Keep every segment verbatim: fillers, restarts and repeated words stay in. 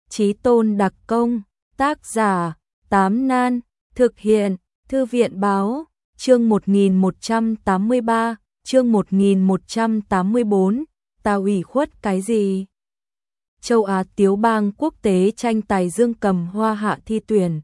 Chí Tôn đặc công, tác giả, Tám Nan, thực hiện, Thư viện báo, chương một nghìn một trăm tám mươi ba, chương một nghìn một trăm tám mươi bốn, ta ủy khuất cái gì? Châu Á Tiếu Bang Quốc tế tranh tài dương cầm hoa hạ thi tuyển.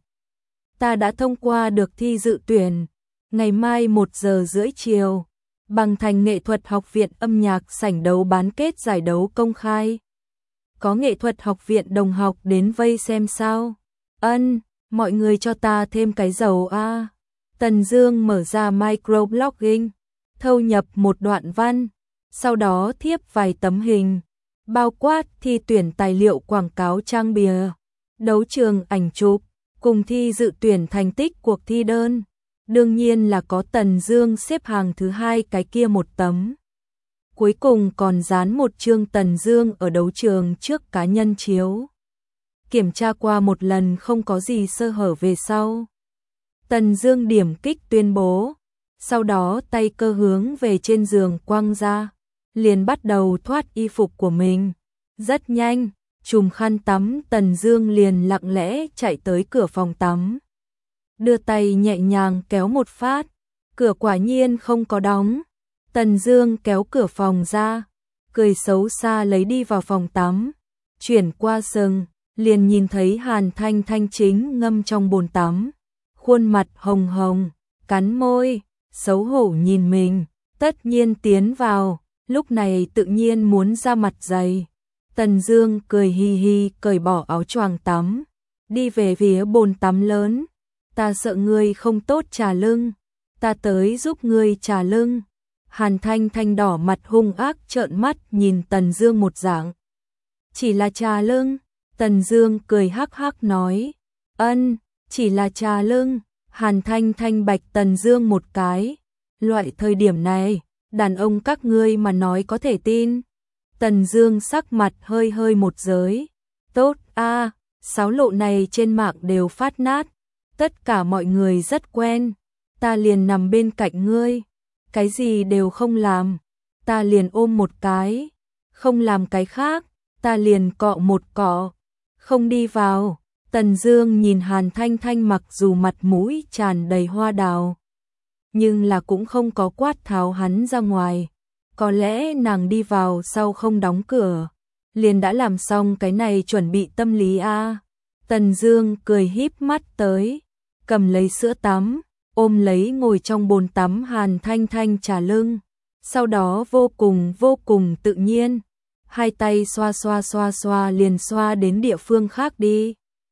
Ta đã thông qua được thi dự tuyển, ngày mai một giờ rưỡi chiều, Bằng Thành Nghệ thuật học viện âm nhạc sảnh đấu bán kết giải đấu công khai. Có nghệ thuật học viện đồng học đến vây xem sao? Ân, mọi người cho ta thêm cái dầu a. Tần Dương mở ra microblogging, thâu nhập một đoạn văn, sau đó thiếp vài tấm hình, bao quát thi tuyển tài liệu quảng cáo trang bìa, đấu trường ảnh chụp, cùng thi dự tuyển thành tích cuộc thi đơn. Đương nhiên là có Tần Dương xếp hàng thứ hai cái kia một tấm. Cuối cùng còn dán một chương Tần Dương ở đấu trường trước cá nhân chiếu. Kiểm tra qua một lần không có gì sơ hở về sau. Tần Dương điểm kích tuyên bố, sau đó tay cơ hướng về trên giường quăng ra, liền bắt đầu thoát y phục của mình. Rất nhanh, chùm khăn tắm Tần Dương liền lặng lẽ chạy tới cửa phòng tắm. Đưa tay nhẹ nhàng kéo một phát, cửa quả nhiên không có đóng. Tần Dương kéo cửa phòng ra, cười xấu xa lấy đi vào phòng tắm, chuyển qua sừng, liền nhìn thấy Hàn Thanh Thanh chính ngâm trong bồn tắm, khuôn mặt hồng hồng, cắn môi, xấu hổ nhìn mình, tất nhiên tiến vào, lúc này tự nhiên muốn ra mặt dày. Tần Dương cười hi hi cởi bỏ áo choàng tắm, đi về phía bồn tắm lớn. Ta sợ ngươi không tốt trà lưng, ta tới giúp ngươi trà lưng. Hàn Thanh Thanh đỏ mặt hung ác trợn mắt nhìn Tần Dương một dạng. Chỉ là trà lưng, Tần Dương cười hắc hắc nói, ân, chỉ là trà lưng. Hàn Thanh Thanh bạch Tần Dương một cái, loại thời điểm này, đàn ông các ngươi mà nói có thể tin. Tần Dương sắc mặt hơi hơi một giới, tốt a, à, sáo lộ này trên mạng đều phát nát, tất cả mọi người rất quen, ta liền nằm bên cạnh ngươi, cái gì đều không làm, ta liền ôm một cái, không làm cái khác, ta liền cọ một cọ, không đi vào. Tần Dương nhìn Hàn Thanh Thanh mặc dù mặt mũi tràn đầy hoa đào, nhưng là cũng không có quát tháo hắn ra ngoài, có lẽ nàng đi vào sau không đóng cửa, liền đã làm xong cái này chuẩn bị tâm lý a. À. Tần Dương cười híp mắt tới, cầm lấy sữa tắm, ôm lấy ngồi trong bồn tắm Hàn Thanh Thanh trà lưng, sau đó vô cùng vô cùng tự nhiên, hai tay xoa xoa xoa xoa liền xoa đến địa phương khác đi.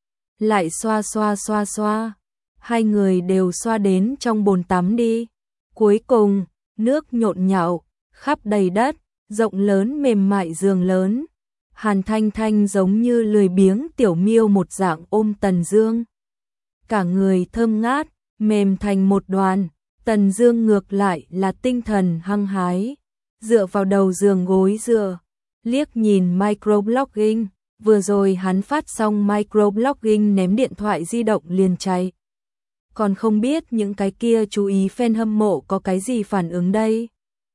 Lại xoa xoa xoa xoa, hai người đều xoa đến trong bồn tắm đi. Cuối cùng, nước nhộn nhạo, khắp đầy đất, rộng lớn mềm mại giường lớn. Hàn Thanh Thanh giống như lười biếng tiểu miêu một dạng ôm Tần Dương. Cả người thơm ngát, mềm thành một đoàn. Tần Dương ngược lại là tinh thần hăng hái, dựa vào đầu giường gối dựa, liếc nhìn microblogging. Vừa rồi hắn phát xong microblogging ném điện thoại di động liền chạy. Còn không biết những cái kia chú ý fan hâm mộ có cái gì phản ứng đây.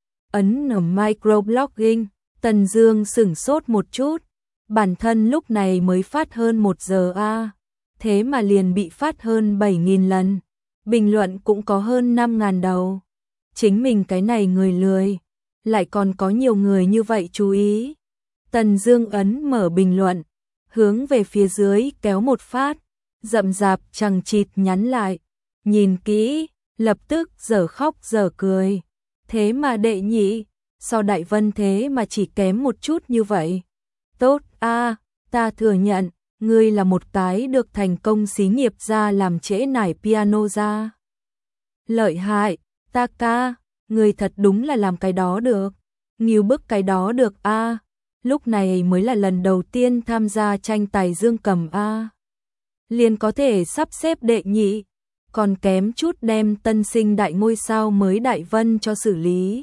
Ấn ở microblogging, Tần Dương sửng sốt một chút, bản thân lúc này mới phát hơn một giờ a, à. Thế mà liền bị phát hơn bảy nghìn lần, bình luận cũng có hơn năm ngàn đầu. Chính mình cái này người lười, lại còn có nhiều người như vậy chú ý. Tần Dương ấn mở bình luận, hướng về phía dưới kéo một phát, rậm rạp chằng chịt nhắn lại, nhìn kỹ, lập tức dở khóc dở cười. Thế mà đệ nhị, so Đại Vân thế mà chỉ kém một chút như vậy. Tốt a, à, ta thừa nhận, ngươi là một cái được thành công xí nghiệp gia làm trễ nải piano ra. Lợi hại, ta ca, ngươi thật đúng là làm cái đó được, nghiêu bức cái đó được a. À. Lúc này mới là lần đầu tiên tham gia tranh tài dương cầm a. Liền có thể sắp xếp đệ nhị, còn kém chút đem tân sinh đại ngôi sao mới Đại Vân cho xử lý.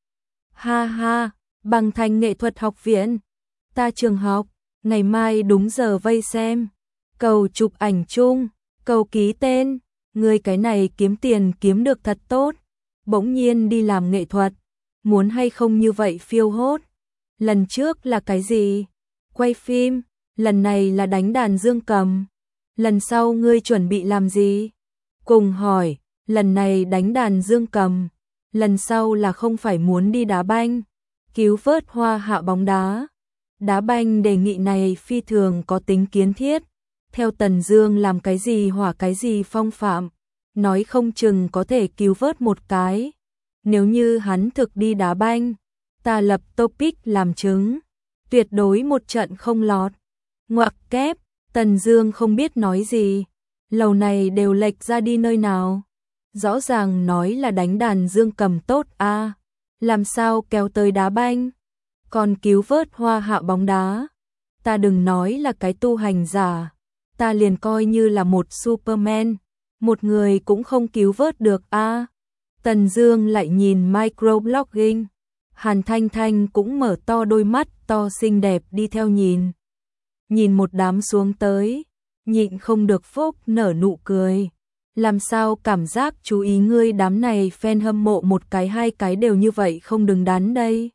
Ha ha, Bằng Thành Nghệ thuật học viện, ta trường học, ngày mai đúng giờ vây xem, cầu chụp ảnh chung, cầu ký tên, người cái này kiếm tiền kiếm được thật tốt, bỗng nhiên đi làm nghệ thuật, muốn hay không như vậy phiêu hốt. Lần trước là cái gì? Quay phim, lần này là đánh đàn dương cầm. Lần sau ngươi chuẩn bị làm gì? Cùng hỏi, lần này đánh đàn dương cầm, lần sau là không phải muốn đi đá banh, cứu vớt Hoa Hạ bóng đá. Đá banh đề nghị này phi thường có tính kiến thiết. Theo Tần Dương làm cái gì hỏa cái gì phong phạm, nói không chừng có thể cứu vớt một cái. Nếu như hắn thực đi đá banh, ta lập topic làm chứng, tuyệt đối một trận không lọt. Ngoặc kép, Tần Dương không biết nói gì, lầu này đều lệch ra đi nơi nào. Rõ ràng nói là đánh đàn dương cầm tốt a, à, làm sao kéo tới đá banh, còn cứu vớt Hoa Hạ bóng đá. Ta đừng nói là cái tu hành giả, ta liền coi như là một Superman, một người cũng không cứu vớt được a. À. Tần Dương lại nhìn microblogging, Hàn Thanh Thanh cũng mở to đôi mắt to xinh đẹp đi theo nhìn. Nhìn một đám xuống tới, nhịn không được phốc nở nụ cười. Làm sao cảm giác chú ý ngươi đám này fan hâm mộ một cái hai cái đều như vậy không đứng đắn đây.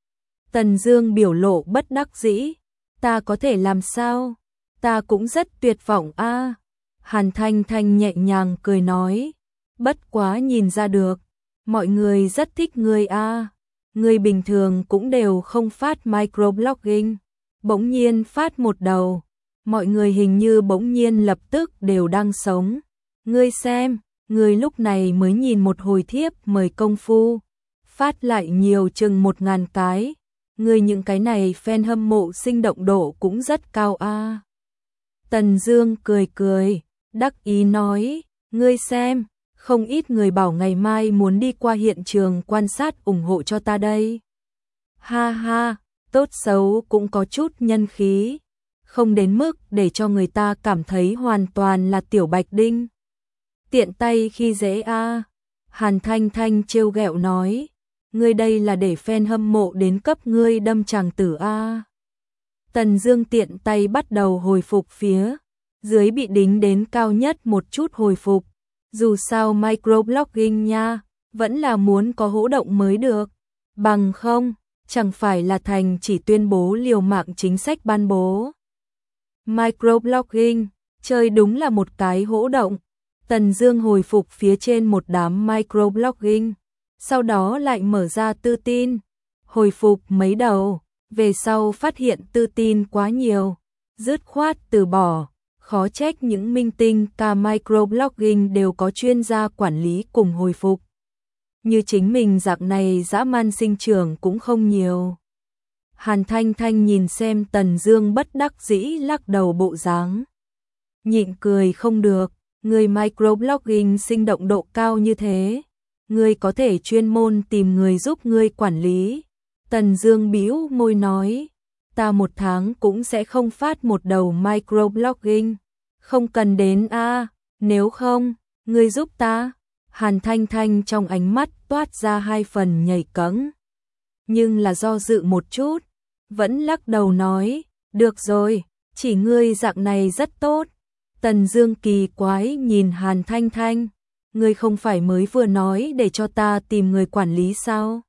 Tần Dương biểu lộ bất đắc dĩ, ta có thể làm sao? Ta cũng rất tuyệt vọng a. À. Hàn Thanh Thanh nhẹ nhàng cười nói, bất quá nhìn ra được, mọi người rất thích ngươi a. À. Ngươi bình thường cũng đều không phát microblogging, bỗng nhiên phát một đầu, mọi người hình như bỗng nhiên lập tức đều đang sống. Ngươi xem, ngươi lúc này mới nhìn một hồi thiếp mời công phu, phát lại nhiều chừng một ngàn cái. Ngươi những cái này fan hâm mộ sinh động độ cũng rất cao a. À. Tần Dương cười cười, đắc ý nói, ngươi xem, không ít người bảo ngày mai muốn đi qua hiện trường quan sát ủng hộ cho ta đây. Ha ha, tốt xấu cũng có chút nhân khí, không đến mức để cho người ta cảm thấy hoàn toàn là tiểu bạch đinh. Tiện tay khi dễ a. À. Hàn Thanh Thanh trêu ghẹo nói, ngươi đây là để fan hâm mộ đến cấp ngươi đâm chàng tử a. À. Tần Dương tiện tay bắt đầu hồi phục phía dưới bị đính đến cao nhất một chút hồi phục. Dù sao microblogging nha, vẫn là muốn có hỗ động mới được. Bằng không, chẳng phải là thành chỉ tuyên bố liều mạng chính sách ban bố. Microblogging, chơi đúng là một cái hỗ động. Tần Dương hồi phục phía trên một đám microblogging, sau đó lại mở ra tư tin, hồi phục mấy đầu, về sau phát hiện tư tin quá nhiều, dứt khoát từ bỏ. Khó trách những minh tinh ca microblogging đều có chuyên gia quản lý cùng hồi phục. Như chính mình dạng này dã man sinh trưởng cũng không nhiều. Hàn Thanh Thanh nhìn xem Tần Dương bất đắc dĩ lắc đầu bộ dáng, nhịn cười không được, người microblogging sinh động độ cao như thế, ngươi có thể chuyên môn tìm người giúp ngươi quản lý. Tần Dương bĩu môi nói, ta một tháng cũng sẽ không phát một đầu microblogging, không cần đến a, à, nếu không, ngươi giúp ta. Hàn Thanh Thanh trong ánh mắt toát ra hai phần nhảy cẫng, nhưng là do dự một chút, vẫn lắc đầu nói, được rồi, chỉ ngươi dạng này rất tốt. Tần Dương kỳ quái nhìn Hàn Thanh Thanh, ngươi không phải mới vừa nói để cho ta tìm người quản lý sao?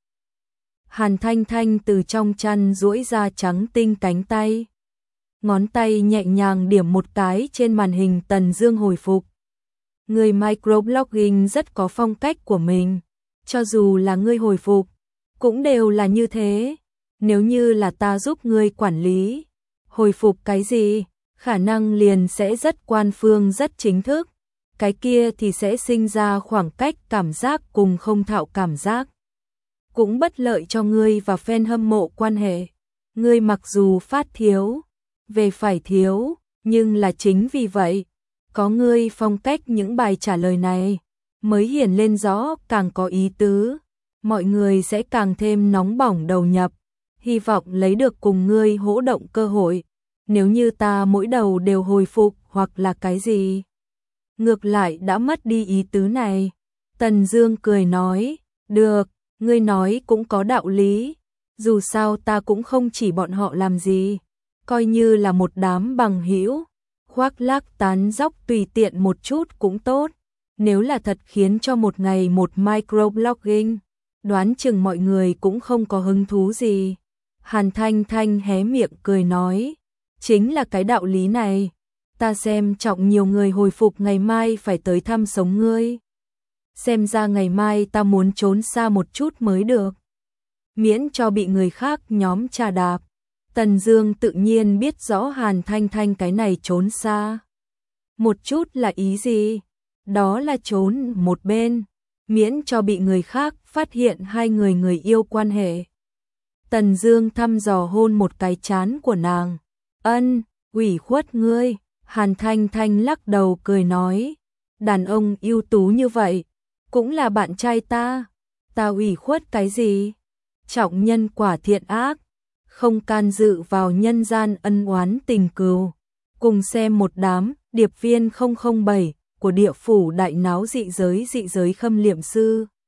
Hàn Thanh Thanh từ trong chăn duỗi ra trắng tinh cánh tay, ngón tay nhẹ nhàng điểm một cái trên màn hình Tần Dương hồi phục. Người microblogging rất có phong cách của mình, cho dù là ngươi hồi phục, cũng đều là như thế. Nếu như là ta giúp ngươi quản lý, hồi phục cái gì, khả năng liền sẽ rất quan phương rất chính thức, cái kia thì sẽ sinh ra khoảng cách cảm giác cùng không thạo cảm giác. Cũng bất lợi cho ngươi và fan hâm mộ quan hệ. Ngươi mặc dù phát thiếu, về phải thiếu, nhưng là chính vì vậy, có ngươi phong cách những bài trả lời này, mới hiển lên rõ càng có ý tứ, mọi người sẽ càng thêm nóng bỏng đầu nhập, hy vọng lấy được cùng ngươi hỗ động cơ hội. Nếu như ta mỗi đầu đều hồi phục hoặc là cái gì, ngược lại đã mất đi ý tứ này. Tần Dương cười nói, được, ngươi nói cũng có đạo lý, dù sao ta cũng không chỉ bọn họ làm gì, coi như là một đám bằng hữu, khoác lác tán dóc tùy tiện một chút cũng tốt. Nếu là thật khiến cho một ngày một microblogging, đoán chừng mọi người cũng không có hứng thú gì. Hàn Thanh Thanh hé miệng cười nói, chính là cái đạo lý này. Ta xem trọng nhiều người hồi phục ngày mai phải tới thăm sống ngươi. Xem ra ngày mai ta muốn trốn xa một chút mới được. Miễn cho bị người khác nhóm trà đạp. Tần Dương tự nhiên biết rõ Hàn Thanh Thanh cái này trốn xa. Một chút là ý gì? Đó là trốn một bên, miễn cho bị người khác phát hiện hai người người yêu quan hệ. Tần Dương thăm dò hôn một cái trán của nàng. Ân, ủy khuất ngươi. Hàn Thanh Thanh lắc đầu cười nói. Đàn ông ưu tú như vậy, cũng là bạn trai ta. Ta ủy khuất cái gì? Trọng nhân quả thiện ác, không can dự vào nhân gian ân oán tình cừu. Cùng xem một đám điệp viên không không bảy của địa phủ đại náo dị giới dị giới khâm liệm sư.